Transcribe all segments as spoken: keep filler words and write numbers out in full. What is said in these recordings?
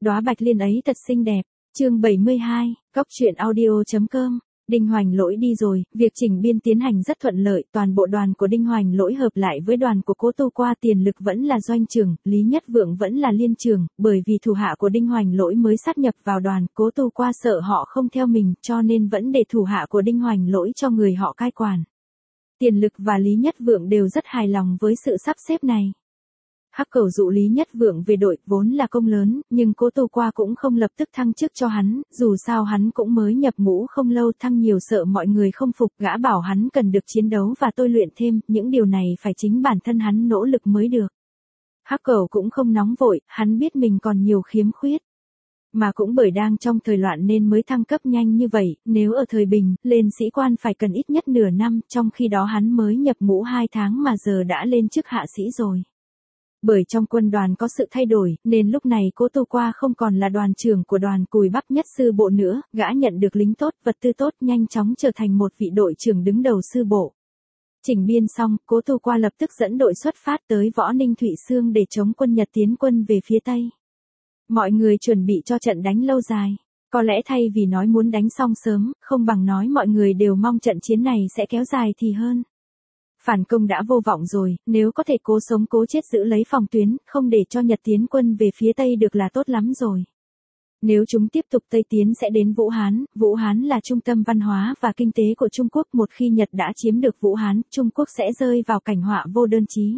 đóa bạch liên ấy thật xinh đẹp. Chương bảy mươi hai, Cóc truyện audio chấm com. Đinh Hoành Lỗi đi rồi, việc chỉnh biên tiến hành rất thuận lợi, toàn bộ đoàn của Đinh Hoành Lỗi hợp lại với đoàn của Cố Tu Qua, tiền lực vẫn là doanh trưởng, Lý Nhất Vượng vẫn là liên trưởng, bởi vì thủ hạ của Đinh Hoành Lỗi mới sát nhập vào đoàn, Cố Tu Qua sợ họ không theo mình, cho nên vẫn để thủ hạ của Đinh Hoành Lỗi cho người họ cai quản. Tiền lực và Lý Nhất Vượng đều rất hài lòng với sự sắp xếp này. Hắc Cẩu dụ Lý Nhất Vượng về đội vốn là công lớn, nhưng Cố Tu Qua cũng không lập tức thăng chức cho hắn, dù sao hắn cũng mới nhập ngũ không lâu, thăng nhiều sợ mọi người không phục, gã bảo hắn cần được chiến đấu và tôi luyện thêm, những điều này phải chính bản thân hắn nỗ lực mới được. Hắc Cẩu cũng không nóng vội, hắn biết mình còn nhiều khiếm khuyết. Mà cũng bởi đang trong thời loạn nên mới thăng cấp nhanh như vậy, nếu ở thời bình, lên sĩ quan phải cần ít nhất nửa năm, trong khi đó hắn mới nhập ngũ hai tháng mà giờ đã lên chức hạ sĩ rồi. Bởi trong quân đoàn có sự thay đổi, nên lúc này Cố Tu Qua không còn là đoàn trưởng của đoàn Cùi Bắp Nhất sư bộ nữa, gã nhận được lính tốt, vật tư tốt, nhanh chóng trở thành một vị đội trưởng đứng đầu sư bộ. Chỉnh biên xong, Cố Tu Qua lập tức dẫn đội xuất phát tới Võ Ninh Thụy Xương để chống quân Nhật tiến quân về phía Tây. Mọi người chuẩn bị cho trận đánh lâu dài. Có lẽ thay vì nói muốn đánh xong sớm, không bằng nói mọi người đều mong trận chiến này sẽ kéo dài thì hơn. Phản công đã vô vọng rồi, nếu có thể cố sống cố chết giữ lấy phòng tuyến, không để cho Nhật tiến quân về phía Tây được là tốt lắm rồi. Nếu chúng tiếp tục Tây tiến sẽ đến Vũ Hán, Vũ Hán là trung tâm văn hóa và kinh tế của Trung Quốc, một khi Nhật đã chiếm được Vũ Hán, Trung Quốc sẽ rơi vào cảnh họa vô đơn chí.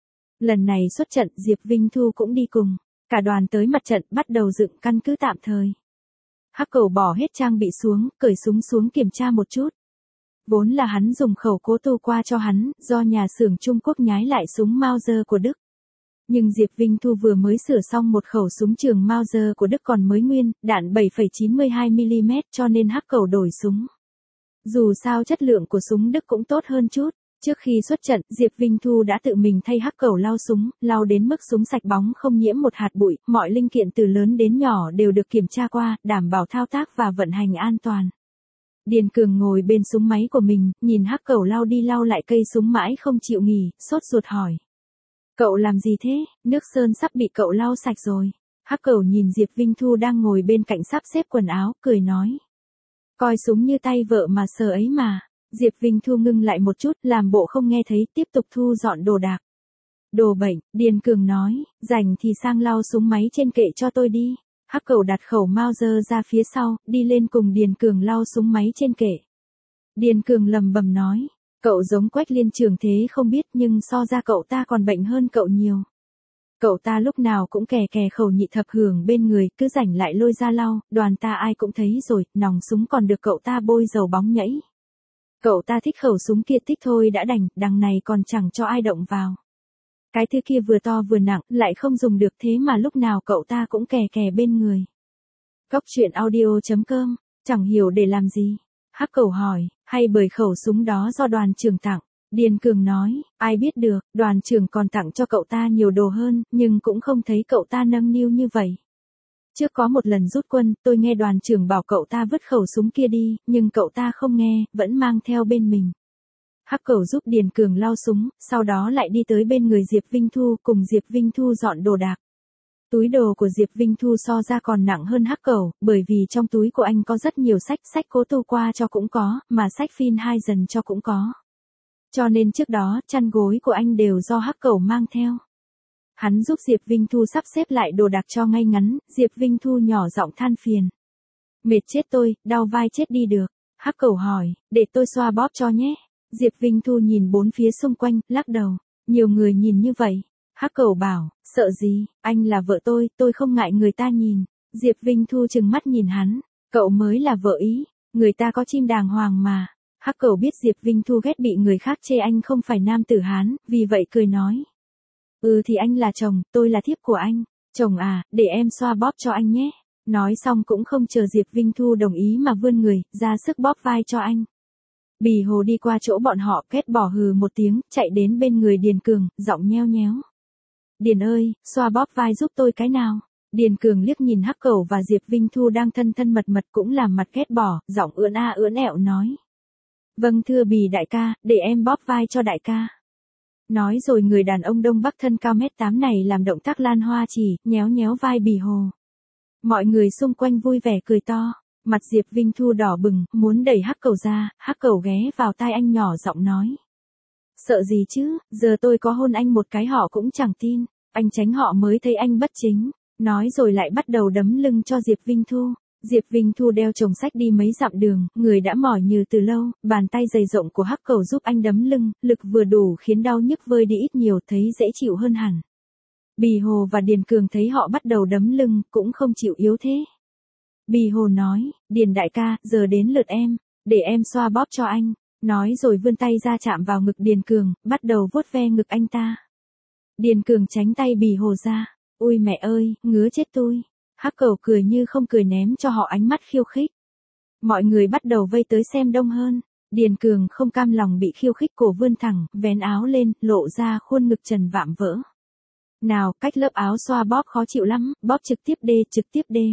Lần này xuất trận, Diệp Vinh Thu cũng đi cùng, cả đoàn tới mặt trận bắt đầu dựng căn cứ tạm thời. Hắc Cẩu bỏ hết trang bị xuống, cởi súng xuống kiểm tra một chút. Vốn là hắn dùng khẩu Cố Tu Qua cho hắn, do nhà xưởng Trung Quốc nhái lại súng Mauser của Đức. Nhưng Diệp Vinh Thu vừa mới sửa xong một khẩu súng trường Mauser của Đức còn mới nguyên, đạn bảy phẩy chín mươi hai mi li mét cho nên Hắc Cẩu đổi súng. Dù sao chất lượng của súng Đức cũng tốt hơn chút. Trước khi xuất trận, Diệp Vinh Thu đã tự mình thay Hắc Cẩu lau súng, lau đến mức súng sạch bóng không nhiễm một hạt bụi, mọi linh kiện từ lớn đến nhỏ đều được kiểm tra qua, đảm bảo thao tác và vận hành an toàn. Điền Cường ngồi bên súng máy của mình, nhìn Hắc Cẩu lau đi lau lại cây súng mãi không chịu nghỉ, sốt ruột hỏi. Cậu làm gì thế, nước sơn sắp bị cậu lau sạch rồi. Hắc Cẩu nhìn Diệp Vinh Thu đang ngồi bên cạnh sắp xếp quần áo, cười nói. Coi súng như tay vợ mà sờ ấy mà. Diệp Vinh Thu ngưng lại một chút, làm bộ không nghe thấy, tiếp tục thu dọn đồ đạc. Đồ bệnh, Điền Cường nói, rảnh thì sang lau súng máy trên kệ cho tôi đi. Hắc Cẩu đặt khẩu Mauser ra phía sau, đi lên cùng Điền Cường lau súng máy trên kệ. Điền Cường lầm bầm nói, cậu giống Quách Liên Trường thế không biết nhưng so ra cậu ta còn bệnh hơn cậu nhiều. Cậu ta lúc nào cũng kè kè khẩu nhị thập hưởng bên người, cứ rảnh lại lôi ra lau, đoàn ta ai cũng thấy rồi, nòng súng còn được cậu ta bôi dầu bóng nhẫy. Cậu ta thích khẩu súng kia thích thôi đã đành, đằng này còn chẳng cho ai động vào. Cái thứ kia vừa to vừa nặng, lại không dùng được thế mà lúc nào cậu ta cũng kè kè bên người. Cóc truyện audio chấm com, chẳng hiểu để làm gì. Hắc Cẩu hỏi, hay bởi khẩu súng đó do đoàn trưởng tặng. Điền Cường nói, ai biết được, đoàn trưởng còn tặng cho cậu ta nhiều đồ hơn, nhưng cũng không thấy cậu ta nâng niu như vậy. Trước có một lần rút quân, tôi nghe đoàn trưởng bảo cậu ta vứt khẩu súng kia đi, nhưng cậu ta không nghe, vẫn mang theo bên mình. Hắc Cẩu giúp Điền Cường lau súng, sau đó lại đi tới bên người Diệp Vinh Thu, cùng Diệp Vinh Thu dọn đồ đạc. Túi đồ của Diệp Vinh Thu so ra còn nặng hơn Hắc Cẩu, bởi vì trong túi của anh có rất nhiều sách, sách Cố Tu Qua cho cũng có, mà sách Phin hai dần cho cũng có. Cho nên trước đó, chăn gối của anh đều do Hắc Cẩu mang theo. Hắn giúp Diệp Vinh Thu sắp xếp lại đồ đạc cho ngay ngắn, Diệp Vinh Thu nhỏ giọng than phiền. Mệt chết tôi, đau vai chết đi được. Hắc Cẩu hỏi, để tôi xoa bóp cho nhé. Diệp Vinh Thu nhìn bốn phía xung quanh, lắc đầu. Nhiều người nhìn như vậy. Hắc Cẩu bảo, sợ gì, anh là vợ tôi, tôi không ngại người ta nhìn. Diệp Vinh Thu trừng mắt nhìn hắn, cậu mới là vợ ý, người ta có chim đàng hoàng mà. Hắc Cẩu biết Diệp Vinh Thu ghét bị người khác chê anh không phải nam tử Hán, vì vậy cười nói. Ừ thì anh là chồng, tôi là thiếp của anh. Chồng à, để em xoa bóp cho anh nhé. Nói xong cũng không chờ Diệp Vinh Thu đồng ý mà vươn người, ra sức bóp vai cho anh. Bì Hồ đi qua chỗ bọn họ, kết bỏ hừ một tiếng, chạy đến bên người Điền Cường, giọng nheo nhéo. Điền ơi, xoa bóp vai giúp tôi cái nào. Điền Cường liếc nhìn Hắc Cẩu và Diệp Vinh Thu đang thân thân mật mật cũng làm mặt ghét bỏ, giọng ưỡn a ưỡn ẹo nói. Vâng thưa Bì đại ca, để em bóp vai cho đại ca. Nói rồi người đàn ông Đông Bắc thân cao mét tám này làm động tác lan hoa chỉ, nhéo nhéo vai Bì Hồ. Mọi người xung quanh vui vẻ cười to. Mặt Diệp Vinh Thu đỏ bừng, muốn đẩy Hắc Cẩu ra, Hắc Cẩu ghé vào tai anh nhỏ giọng nói. Sợ gì chứ, giờ tôi có hôn anh một cái họ cũng chẳng tin, anh tránh họ mới thấy anh bất chính. Nói rồi lại bắt đầu đấm lưng cho Diệp Vinh Thu. Diệp Vinh Thu đeo chồng sách đi mấy dặm đường, người đã mỏi nhừ từ lâu, bàn tay dày rộng của Hắc Cẩu giúp anh đấm lưng, lực vừa đủ khiến đau nhức vơi đi ít nhiều, thấy dễ chịu hơn hẳn. Bì Hồ và Điền Cường thấy họ bắt đầu đấm lưng, cũng không chịu yếu thế. Bì Hồ nói, Điền đại ca, giờ đến lượt em, để em xoa bóp cho anh. Nói rồi vươn tay ra chạm vào ngực Điền Cường, bắt đầu vuốt ve ngực anh ta. Điền Cường tránh tay Bì Hồ ra. Ui mẹ ơi, ngứa chết tôi. Hắc Cẩu cười như không cười ném cho họ ánh mắt khiêu khích. Mọi người bắt đầu vây tới xem đông hơn. Điền Cường không cam lòng bị khiêu khích, cổ vươn thẳng, vén áo lên, lộ ra khuôn ngực trần vạm vỡ. Nào, cách lớp áo xoa bóp khó chịu lắm, bóp trực tiếp đê, trực tiếp đê.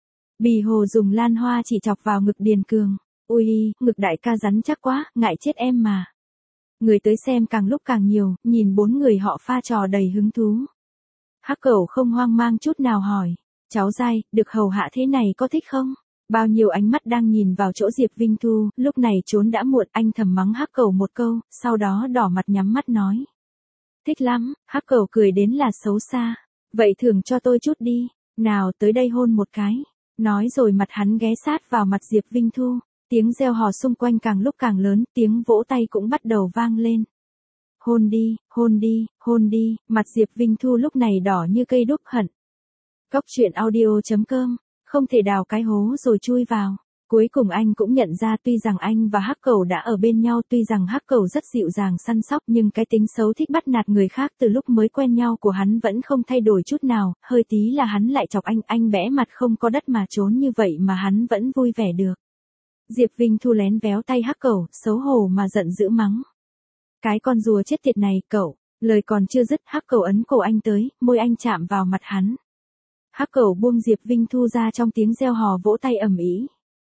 Bì Hồ dùng lan hoa chỉ chọc vào ngực Điền Cường. Ui, ngực đại ca rắn chắc quá, ngại chết em mà. Người tới xem càng lúc càng nhiều, nhìn bốn người họ pha trò đầy hứng thú. Hắc Cẩu không hoang mang chút nào hỏi. Cháu dai, được hầu hạ thế này có thích không? Bao nhiêu ánh mắt đang nhìn vào chỗ Diệp Vinh Thu, lúc này trốn đã muộn, anh thầm mắng Hắc Cẩu một câu, sau đó đỏ mặt nhắm mắt nói. Thích lắm, Hắc Cẩu cười đến là xấu xa. Vậy thưởng cho tôi chút đi, nào tới đây hôn một cái. Nói rồi mặt hắn ghé sát vào mặt Diệp Vinh Thu, tiếng reo hò xung quanh càng lúc càng lớn, tiếng vỗ tay cũng bắt đầu vang lên. Hôn đi, hôn đi, hôn đi, mặt Diệp Vinh Thu lúc này đỏ như cây đúc hận. Cóc truyện audio chấm com, không thể đào cái hố rồi chui vào. Cuối cùng anh cũng nhận ra tuy rằng anh và Hắc Cẩu đã ở bên nhau, tuy rằng Hắc Cẩu rất dịu dàng săn sóc, nhưng cái tính xấu thích bắt nạt người khác từ lúc mới quen nhau của hắn vẫn không thay đổi chút nào, hơi tí là hắn lại chọc anh, anh bẽ mặt không có đất mà trốn, như vậy mà hắn vẫn vui vẻ được. Diệp Vinh Thu lén véo tay Hắc Cẩu, xấu hổ mà giận dữ mắng. Cái con rùa chết tiệt này, cậu, lời còn chưa dứt, Hắc Cẩu ấn cổ anh tới, môi anh chạm vào mặt hắn. Hắc Cẩu buông Diệp Vinh Thu ra trong tiếng reo hò vỗ tay ầm ĩ.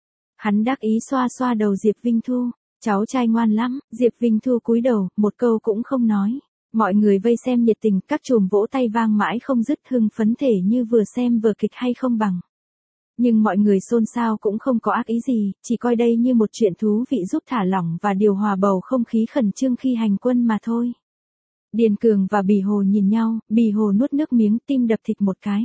Hắn đắc ý xoa xoa đầu Diệp Vinh Thu, cháu trai ngoan lắm. Diệp Vinh Thu cúi đầu, một câu cũng không nói. Mọi người vây xem nhiệt tình, các chùm vỗ tay vang mãi không dứt, hưng phấn thể như vừa xem vở kịch hay không bằng. Nhưng mọi người xôn xao cũng không có ác ý gì, chỉ coi đây như một chuyện thú vị giúp thả lỏng và điều hòa bầu không khí khẩn trương khi hành quân mà thôi. Điền Cường và Bì Hồ nhìn nhau, Bì Hồ nuốt nước miếng, tim đập thịt một cái.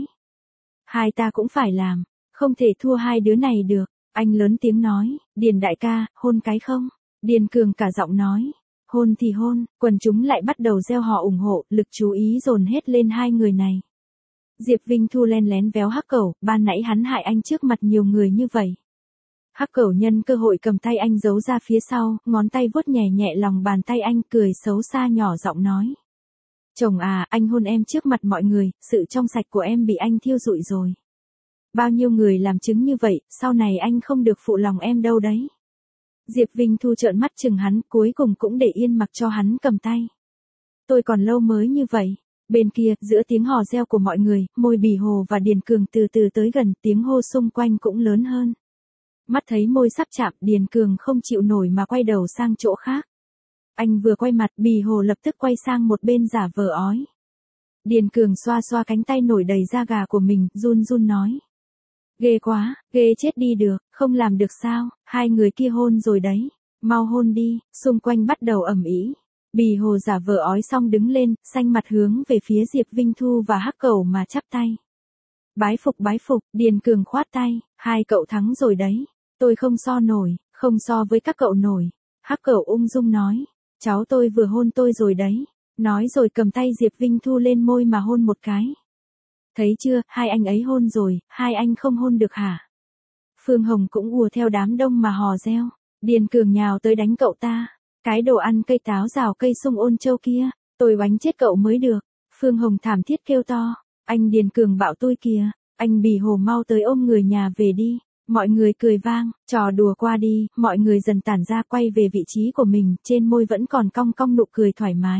Hai ta cũng phải làm, không thể thua hai đứa này được. Anh lớn tiếng nói, Điền đại ca, hôn cái không? Điền Cường cả giọng nói, hôn thì hôn, quần chúng lại bắt đầu reo hò ủng hộ, lực chú ý dồn hết lên hai người này. Diệp Vinh Thu len lén véo Hắc Cẩu, ban nãy hắn hại anh trước mặt nhiều người như vậy. Hắc Cẩu nhân cơ hội cầm tay anh giấu ra phía sau, ngón tay vuốt nhẹ nhẹ lòng bàn tay anh, cười xấu xa nhỏ giọng nói. Chồng à, anh hôn em trước mặt mọi người, sự trong sạch của em bị anh thiêu rụi rồi. Bao nhiêu người làm chứng như vậy, sau này anh không được phụ lòng em đâu đấy. Diệp Vinh Thu trợn mắt chừng hắn, cuối cùng cũng để yên mặc cho hắn cầm tay. Tôi còn lâu mới như vậy. Bên kia, giữa tiếng hò reo của mọi người, môi Bì Hồ và Điền Cường từ từ tới gần, tiếng hô xung quanh cũng lớn hơn. Mắt thấy môi sắp chạm, Điền Cường không chịu nổi mà quay đầu sang chỗ khác. Anh vừa quay mặt, Bì Hồ lập tức quay sang một bên giả vờ ói. Điền Cường xoa xoa cánh tay nổi đầy da gà của mình, run run nói. Ghê quá, ghê chết đi được, không làm được sao, hai người kia hôn rồi đấy, mau hôn đi. Xung quanh bắt đầu ầm ĩ. Bì Hồ giả vờ ói xong đứng lên, xanh mặt hướng về phía Diệp Vinh Thu và Hắc Cẩu mà chắp tay. Bái phục bái phục, Điền Cường khoát tay, hai cậu thắng rồi đấy, tôi không so nổi, không so với các cậu nổi. Hắc Cẩu ung dung nói, cháu tôi vừa hôn tôi rồi đấy, nói rồi cầm tay Diệp Vinh Thu lên môi mà hôn một cái. Thấy chưa, hai anh ấy hôn rồi, hai anh không hôn được hả? Phương Hồng cũng ùa theo đám đông mà hò reo. Điền Cường nhào tới đánh cậu ta. Cái đồ ăn cây táo rào cây sung ôn châu kia, tôi oánh chết cậu mới được. Phương Hồng thảm thiết kêu to. Anh Điền Cường bạo tôi kìa. Anh Bì Hồ mau tới ôm người nhà về đi. Mọi người cười vang, trò đùa qua đi, mọi người dần tản ra quay về vị trí của mình, trên môi vẫn còn cong cong nụ cười thoải mái.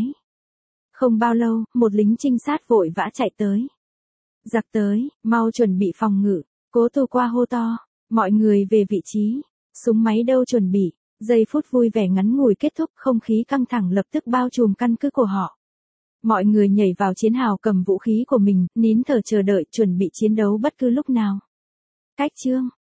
Không bao lâu, một lính trinh sát vội vã chạy tới. Giặc tới, mau chuẩn bị phòng ngự. Cố Tu Qua hô to, mọi người về vị trí. Súng máy đâu chuẩn bị. Giây phút vui vẻ ngắn ngủi kết thúc, không khí căng thẳng lập tức bao trùm căn cứ của họ. Mọi người nhảy vào chiến hào cầm vũ khí của mình, nín thở chờ đợi, chuẩn bị chiến đấu bất cứ lúc nào. Cách chương